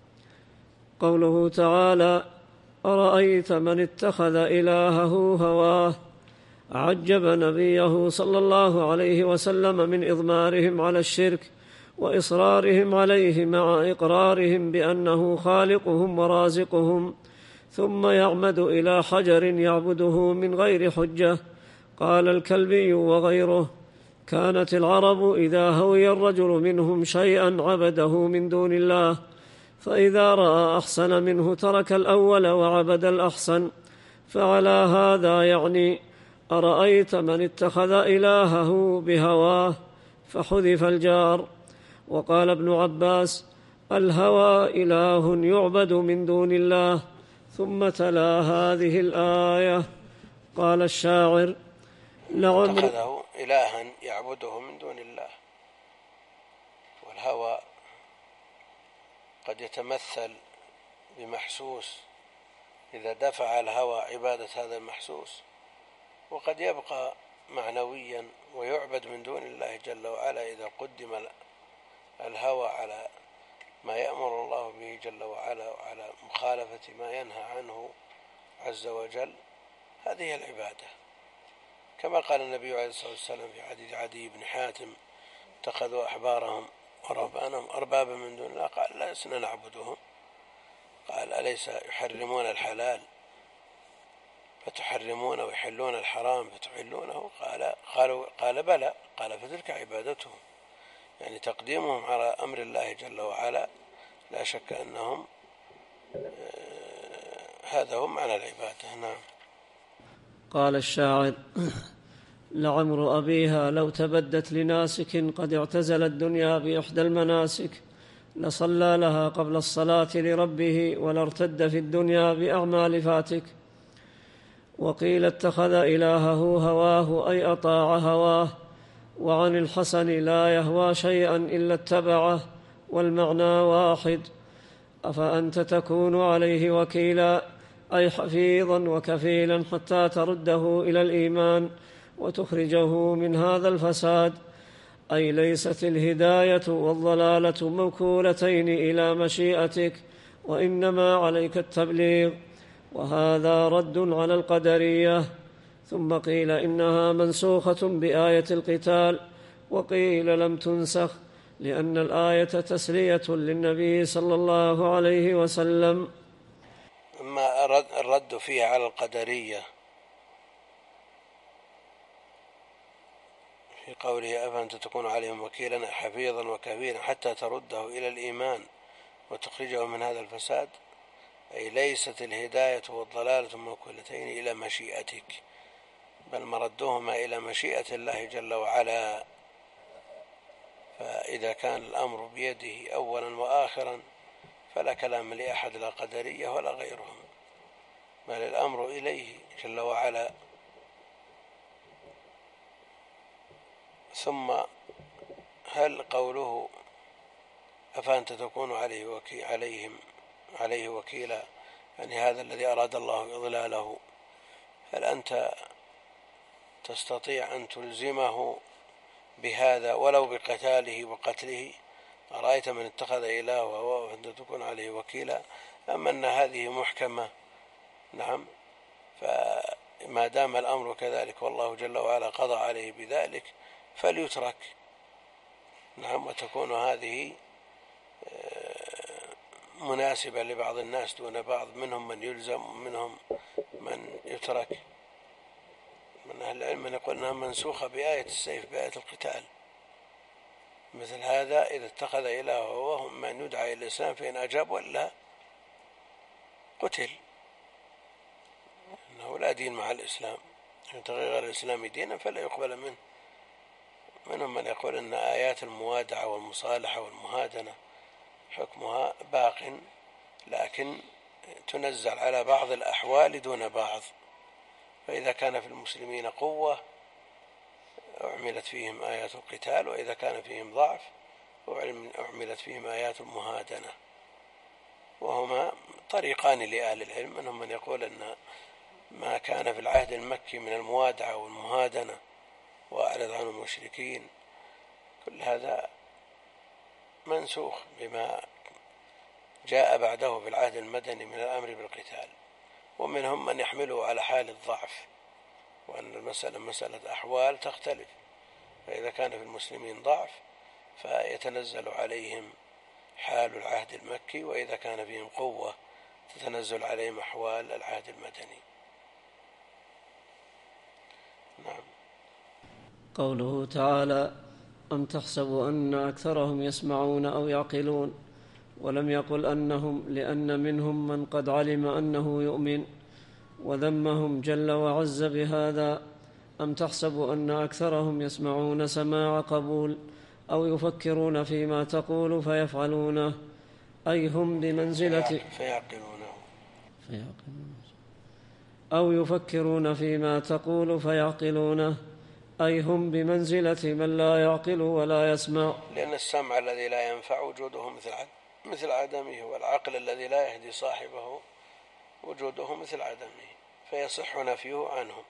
قوله تعالى أرأيت من اتخذ إلهه هواه، عجب نبيه صلى الله عليه وسلم من إضمارهم على الشرك وإصرارهم عليه مع إقرارهم بأنه خالقهم ورازقهم، ثم يعمد إلى حجر يعبده من غير حجة. قال الكلبي وغيره كانت العرب إذا هوي الرجل منهم شيئا عبده من دون الله، فإذا رأى أحسن منه ترك الأول وعبد الأحسن، فعلى هذا يعني أرأيت من اتخذ إلهه بهواه، فحذف الجار. وقال ابن عباس الهوى إله يعبد من دون الله، ثم تلا هذه الآية. قال الشاعر لعمر اتخذه إلها يعبده من دون الله. والهوى قد يتمثل بمحسوس إذا دفع الهوى عبادة هذا المحسوس، وقد يبقى معنويا ويعبد من دون الله جل وعلا إذا قدم الهوى على ما يأمر الله به جل وعلا وعلى مخالفة ما ينهى عنه عز وجل. هذه هي العبادة، كما قال النبي عليه الصلاة والسلام في حديث عدي بن حاتم اتخذوا أحبارهم ورهبانهم أربابا من دون الله، قال لا لسنا نعبدهم. قال أليس يحرمون الحلال فتحرمونه ويحلون الحرام فتحلونه؟ قال قالوا قال بلى. قال فتلك عبادتهم، يعني تقديمهم على أمر الله جل وعلا لا شك أنهم هذا هم معنى العبادة. نعم. قال الشاعر لعمر أبيها لو تبدت لناسك قد اعتزل الدنيا بإحدى المناسك، لصلى لها قبل الصلاة لربه ولارتد في الدنيا بأعمال فاتك. وقيل اتخذ إلهه هواه أي أطاع هواه، وعن الحسن لا يهوى شيئا إلا اتبعه، والمعنى واحد. أفأنت تكون عليه وكيلا أي حفيظا وكفيلا حتى ترده إلى الإيمان وتخرجه من هذا الفساد، أي ليست الهداية والضلالة موكولتين إلى مشيئتك، وإنما عليك التبليغ. وهذا رد على القدرية. ثم قيل إنها منسوخة بآية القتال، وقيل لم تنسخ لأن الآية تسلية للنبي صلى الله عليه وسلم. أما الرد فيها على القدرية في قوله أفأنت تكون عليهم وكيلا حفيظا وكفيلا حتى ترده إلى الإيمان وتخرجه من هذا الفساد، أي ليست الهداية والضلالة موكولتين إلى مشيئتك، بل مردهما إلى مشيئة الله جل وعلا. فإذا كان الأمر بيده أولا وآخرا فلا كلام لأحد لا قدرية ولا غيرهم، بل الأمر إليه جل وعلا. ثم هل قوله أفأنت تكون عليه وكي عليهم عليه وكيلا، يعني هذا الذي أراد الله إضلاله، هل أنت تستطيع أن تلزمه بهذا ولو بقتاله وقتله؟ أرأيت من اتخذ إله وهو أنت تكون عليه وكيلا، أما أن هذه محكمة. نعم، فما دام الأمر كذلك والله جل وعلا قضى عليه بذلك فليترك. نعم، وتكون هذه مناسبة لبعض الناس دون بعض، منهم من يلزم ومنهم من يترك. من أهل العلم من يقول أنها منسوخة بآية السيف، بآية القتال. مثل هذا إذا اتخذ إله وهو من يدعى إلى الإسلام فإن أجاب ولا قتل، إنه لا دين مع الإسلام، إن تغير الإسلام دينا فلا يقبل منه. منهم من يقول أن آيات الموادعة والمصالحة والمهادنة حكمها باق، لكن تنزل على بعض الأحوال دون بعض، فإذا كان في المسلمين قوة أعملت فيهم آيات القتال، وإذا كان فيهم ضعف أعملت فيهم آيات المهادنة. وهما طريقان لأهل العلم، منهم من يقول أن ما كان في العهد المكي من الموادعة والمهادنة وأعرض عن المشركين كل هذا منسوخ بما جاء بعده في العهد المدني من الأمر بالقتال. ومنهم من يحمله على حال الضعف، وأن المسألة مسألة أحوال تختلف، فإذا كان في المسلمين ضعف فيتنزل عليهم حال العهد المكي، وإذا كان فيهم قوة تتنزل عليهم أحوال العهد المدني. نعم. قوله تعالى: أم تحسب أن أكثرهم يسمعون أو يعقلون، ولم يقل أنهم، لأن منهم من قد علم أنه يؤمن، وذمهم جل وعز بهذا. أم تحسب أن أكثرهم يسمعون سماع قبول أو يفكرون فيما تقول فيفعلونه، أي هم بمنزلة فيعقلونه أو يفكرون فيما تقول فيعقلونه، أي هم بمنزلة من لا يعقل ولا يسمع، لأن السمع الذي لا ينفع وجوده مثل مثل عدمه، والعقل الذي لا يهدي صاحبه وجوده مثل عدمه، فيصح نفيه عنهم.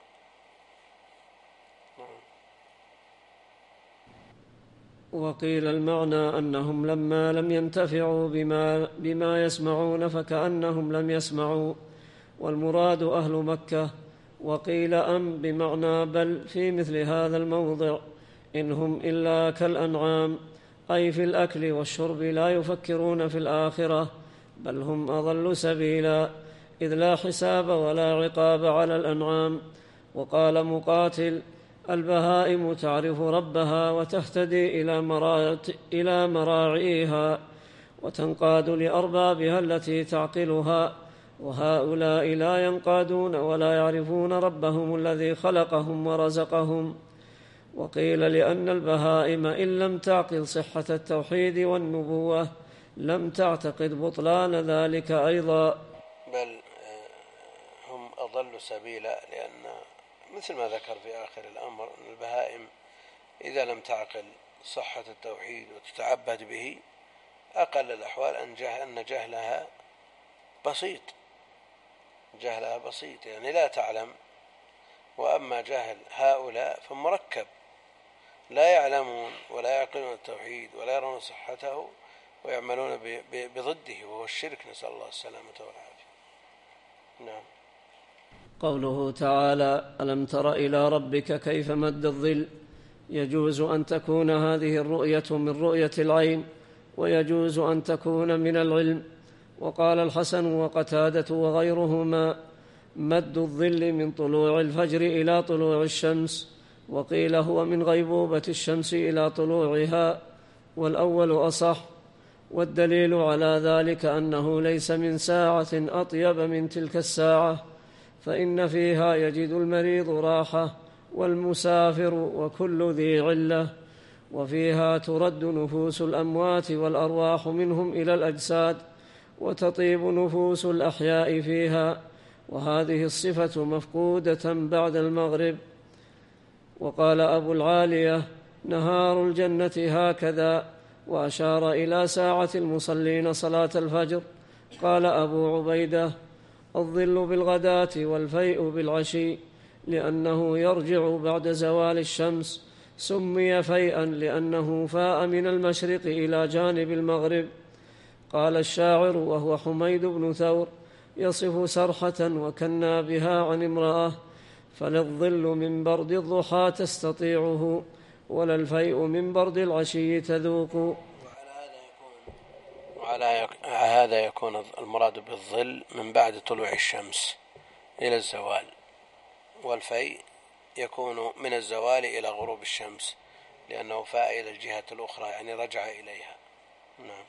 وقيل المعنى أنهم لما لم ينتفعوا بما, بما يسمعون فكأنهم لم يسمعوا، والمراد أهل مكة. وقيل أم بمعنى بل في مثل هذا الموضع إنهم إلا كالأنعام، أي في الأكل والشرب لا يفكرون في الآخرة، بل هم أضل سبيلا، إذ لا حساب ولا عقاب على الأنعام. وقال مقاتل: البهائم تعرف ربها وتهتدي إلى مراعيها وتنقاد لأربابها التي تعقلها، وهؤلاء لا ينقادون ولا يعرفون ربهم الذي خلقهم ورزقهم. وقيل لأن البهائم إن لم تعقل صحة التوحيد والنبوة لم تعتقد بطلان ذلك أيضا، بل هم أضل سبيلا، لأن مثل ما ذكر في آخر الأمر أن البهائم إذا لم تعقل صحة التوحيد وتتعبد به أقل الأحوال أن جهلها بسيط، جهلها بسيط يعني لا تعلم. وأما جهل هؤلاء فمركب، لا يعلمون ولا يعقلون التوحيد ولا يرون صحته ويعملون بضده وهو الشرك، نسأل الله السلامة والعافية. نعم. قوله تعالى: ألم تر إلى ربك كيف مد الظل، يجوز أن تكون هذه الرؤية من رؤية العين، ويجوز أن تكون من العلم. وقال الحسن وقتادة وغيرهما: مد الظل من طلوع الفجر إلى طلوع الشمس، وقيل هو من غيبوبة الشمس إلى طلوعها، والأول أصح. والدليل على ذلك أنه ليس من ساعة أطيب من تلك الساعة، فإن فيها يجد المريض راحة والمسافر وكل ذي علة، وفيها ترد نفوس الأموات والأرواح منهم إلى الأجساد، وتطيب نفوس الأحياء فيها، وهذه الصفة مفقودة بعد المغرب. وقال أبو العالية: نهار الجنة هكذا، وأشار إلى ساعة المصلين صلاة الفجر. قال أبو عبيدة: الظل بالغداة والفيء بالعشي، لأنه يرجع بعد زوال الشمس. سمي فيئا لأنه فاء من المشرق إلى جانب المغرب. قال الشاعر وهو حميد بن ثور: يصف سرحة وكنا بها عن امرأة، فللظل من برد الضحى تستطيعه، ولا الفيء من برد العشي تذوق. وعلى هذا يكون المراد بالظل من بعد طلوع الشمس إلى الزوال، والفيء يكون من الزوال إلى غروب الشمس، لأنه فاء إلى الجهة الأخرى، يعني رجع إليها. نعم.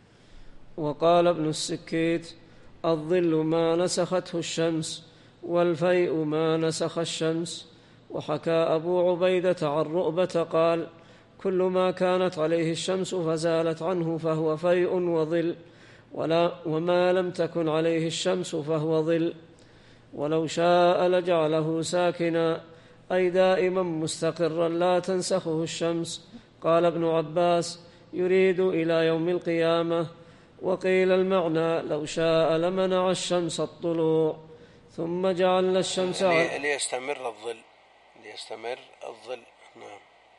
وقال ابن السكيت: الظل ما نسخته الشمس، والفيء ما نسخ الشمس. وحكى أبو عبيدة عن رؤبة قال: كل ما كانت عليه الشمس فزالت عنه فهو فيء وظل، ولا وما لم تكن عليه الشمس فهو ظل. ولو شاء لجعله ساكنا، أي دائما مستقرا لا تنسخه الشمس. قال ابن عباس: يريد إلى يوم القيامة. وقيل المعنى: لو شاء لمنع الشمس الطلوع، ثم جعلنا الشمس يعني ليستمر الظل ليستمر الظل نعم.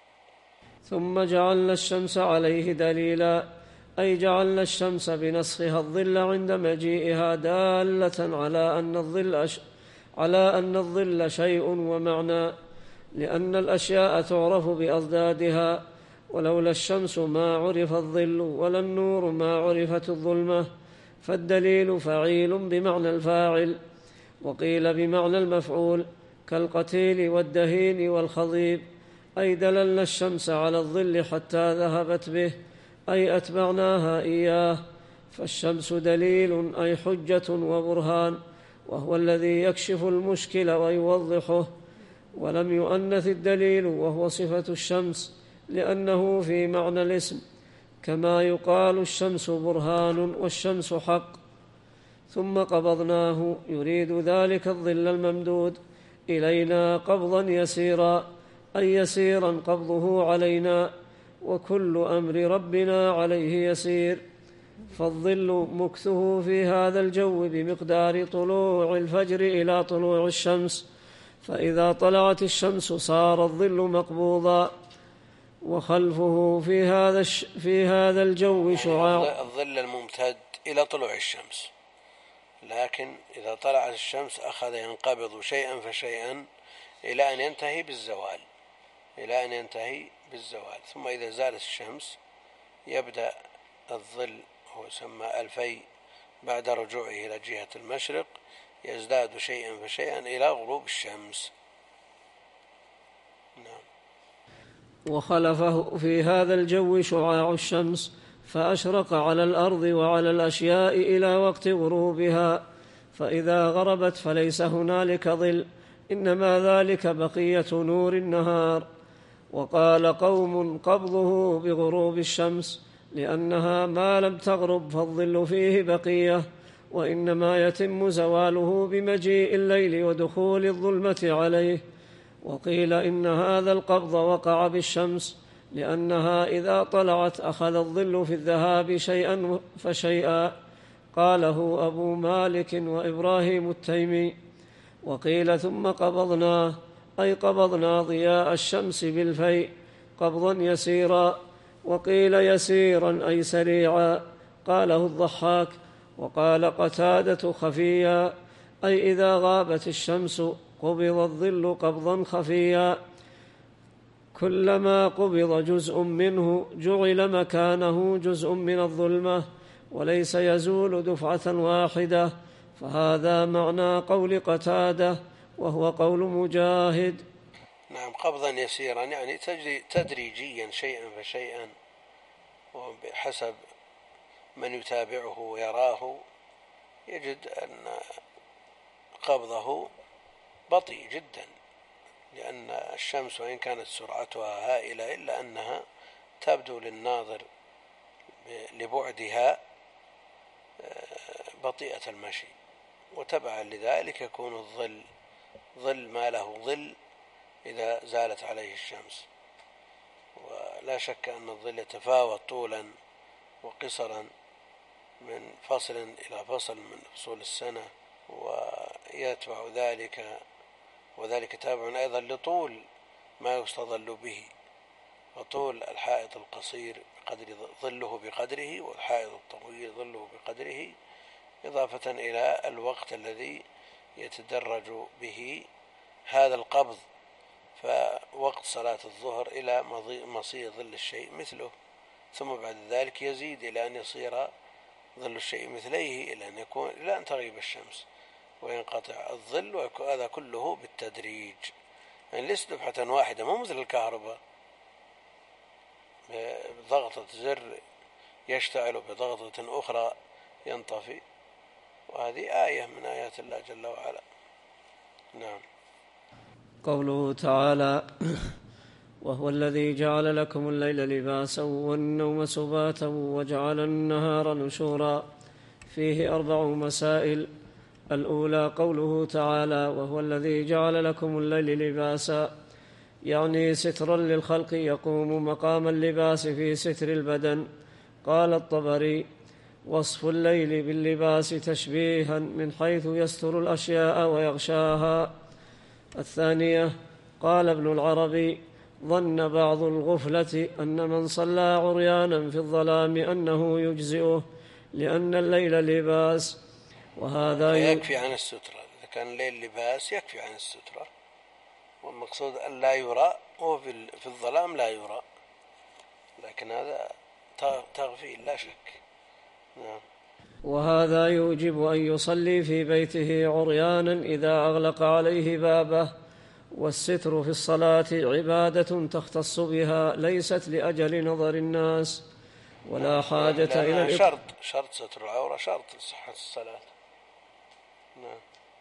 ثم جعلنا الشمس عليه دليلا، أي جعلنا الشمس بنسخها الظل عند مجيئها دالة على أن الظل ش... على أن الظل شيء ومعنى، لأن الأشياء تعرف بأضدادها، ولولا الشمس ما عرف الظل، ولا النور ما عرفت الظلمة. فالدليل فعيل بمعنى الفاعل، وقيل بمعنى المفعول، كالقتيل والدهين والخضيب، أي دللنا الشمس على الظل حتى ذهبت به، أي أتبعناها إياه. فالشمس دليل أي حجة وبرهان، وهو الذي يكشف المشكل ويوضحه. ولم يؤنث الدليل وهو صفة الشمس، لأنه في معنى الاسم، كما يقال الشمس برهان والشمس حق. ثم قبضناه، يريد ذلك الظل الممدود، إلينا قبضا يسيرا، أي يسيرا قبضه علينا، وكل أمر ربنا عليه يسير. فالظل مكثه في هذا الجو بمقدار طلوع الفجر إلى طلوع الشمس، فإذا طلعت الشمس صار الظل مقبوضا. وخلفه في هذا الش... في هذا الجو شعاع، يعني الظل الممتد إلى طلوع الشمس، لكن إذا طلعت الشمس أخذ ينقبض شيئا فشيئا إلى أن ينتهي بالزوال إلى أن ينتهي بالزوال ثم إذا زالت الشمس يبدأ الظل، هو يسمى الفيء، بعد رجوعه إلى جهة المشرق يزداد شيئا فشيئا إلى غروب الشمس. نعم. وخلفه في هذا الجو شعاع الشمس، فأشرق على الأرض وعلى الأشياء إلى وقت غروبها، فإذا غربت فليس هنالك ظل، إنما ذلك بقية نور النهار. وقال قوم: قبضه بغروب الشمس، لأنها ما لم تغرب فالظل فيه بقية، وإنما يتم زواله بمجيء الليل ودخول الظلمة عليه. وقيل إن هذا القبض وقع بالشمس، لأنها إذا طلعت أخذ الظل في الذهاب شيئا فشيئا. قاله أبو مالك وإبراهيم التيمي. وقيل ثم قبضناه، أي قبضنا ضياء الشمس بالفيء قبضا يسيرا. وقيل يسيرا أي سريعا، قاله الضحاك. وقال قتادة خفيا، أي إذا غابت الشمس قبض الظل قبضا خفيا، كلما قبض جزء منه جعل مكانه جزء من الظلمة، وليس يزول دفعة واحدة. فهذا معنى قول قتادة، وهو قول مجاهد. نعم. قبضا يسيرا يعني تدريجيا شيئا فشيئا، وبحسب من يتابعه ويراه يجد أن قبضه بطيء جدا، لأن الشمس وإن كانت سرعتها هائلة إلا أنها تبدو للناظر لبعدها بطيئة المشي، وتبعا لذلك يكون الظل ظل ما له ظل إذا زالت عليه الشمس. ولا شك أن الظل يتفاوت طولا وقصرا من فصل إلى فصل من فصول السنة، ويتبع ذلك وذلك تابع أيضا لطول ما يستظل به، وطول الحائط القصير بقدر ظله بقدره، والحائط الطويل ظله بقدره، إضافة إلى الوقت الذي يتدرج به هذا القبض، فوقت صلاة الظهر إلى مصير ظل الشيء مثله، ثم بعد ذلك يزيد إلى أن يصير ظل الشيء مثليه، إلى أن يكون إلى أن تغيب الشمس وينقطع الظل، وهذا كله بالتدريج. يعني ليس دفعة واحدة، مو مثل الكهرباء بضغطة زر يشتعل وبضغطة أخرى ينطفي، وهذه آية من آيات الله جل وعلا. نعم. قوله تعالى: وهو الذي جعل لكم الليل لباسا والنوم سباتا وجعل النهار نشورا، فيه أربع مسائل. الأولى قوله تعالى: وهو الذي جعل لكم الليل لباسا، يعني سترا للخلق يقوم مقام اللباس في ستر البدن. قال الطبري: وصف الليل باللباس تشبيها من حيث يستر الأشياء ويغشاها. الثانية قال ابن العربي: ظن بعض الغفلة أن من صلى عريانا في الظلام أنه يجزئه لأن الليل لباس، وهذا يكفي عن السترة. إذا كان الليل لباس يكفي عن السترة، والمقصود أن لا يرى، وفي في الظلام لا يرى، لكن هذا تغفيل لا شك. نعم. وهذا يوجب أن يصلي في بيته عريانا إذا أغلق عليه بابه. والستر في الصلاة عبادة تختص بها، ليست لأجل نظر الناس، ولا حاجة إلى شرط شرط ستر العورة شرط لصحة الصلاة. نعم.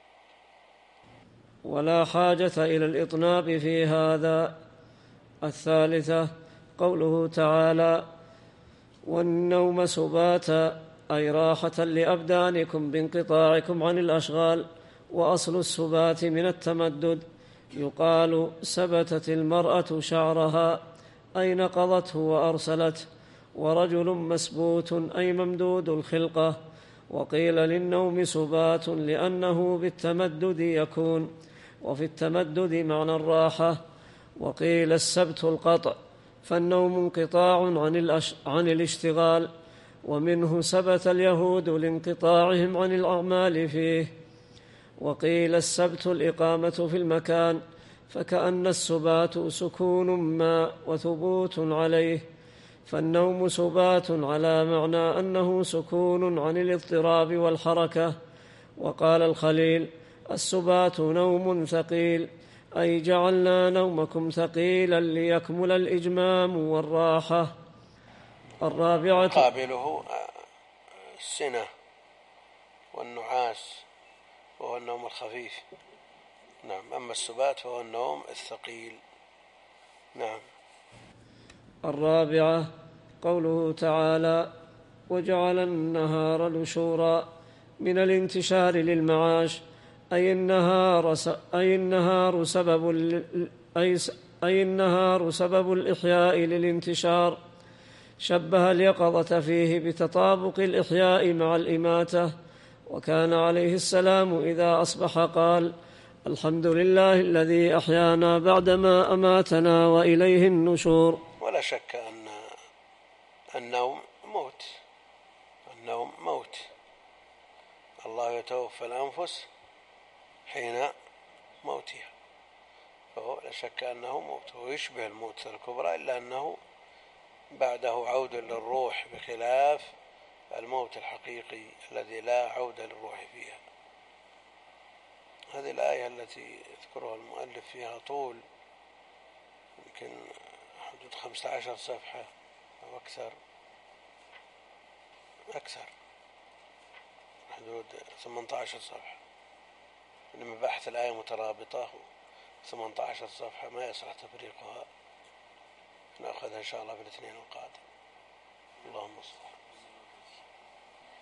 ولا حاجة إلى الإطناب في هذا. الثالثة قوله تعالى: والنوم سباتا، أي راحة لأبدانكم بانقطاعكم عن الأشغال. وأصل السبات من التمدد، يقال سبتت المرأة شعرها، أي نقضته وأرسلته. ورجل مسبوت، أي ممدود الخلقة. وقيل للنوم سبات لأنه بالتمدد يكون، وفي التمدد معنى الراحة. وقيل السبت القطع، فالنوم انقطاع عن, الأش... عن الاشتغال، ومنه سبت اليهود لانقطاعهم عن الأعمال فيه. وقيل السبت الإقامة في المكان، فكأن السبات سكون ما وثبوت عليه، فالنوم سبات على معنى أنه سكون عن الاضطراب والحركة. وقال الخليل: السبات نوم ثقيل، أي جعلنا نومكم ثقيلا ليكمل الإجمام والراحة. الرابعة قابله السنة والنعاس وهو النوم الخفيف. نعم. أما السبات فهو النوم الثقيل. نعم. الرابعة قوله تعالى: وجعل النهار نشورا، من الانتشار للمعاش، أي النهار أي النهار سبب أي أي النهار سبب الإحياء للانتشار. شبه اليقظة فيه بتطابق الإحياء مع الإماتة. وكان عليه السلام إذا أصبح قال: الحمد لله الذي أحيانا بعدما أماتنا وإليه النشور. ولا شك أن النوم موت، النوم موت. الله يتوفى الأنفس حين موتها، فهو لا شك أنه موت، ويشبه الموت الكبرى، إلا أنه بعده عودة للروح، بخلاف الموت الحقيقي الذي لا عودة للروح فيها. هذه الآية التي يذكرها المؤلف فيها طول، يمكن حدود خمسة عشر صفحة أو أكثر أكثر حدود ثمانية عشر صفحة، لما بحث الآية مترابطة ثمانية عشر صفحة ما يصلح تفريقها. نأخذها إن شاء الله في الاثنين القادم. اللهم صل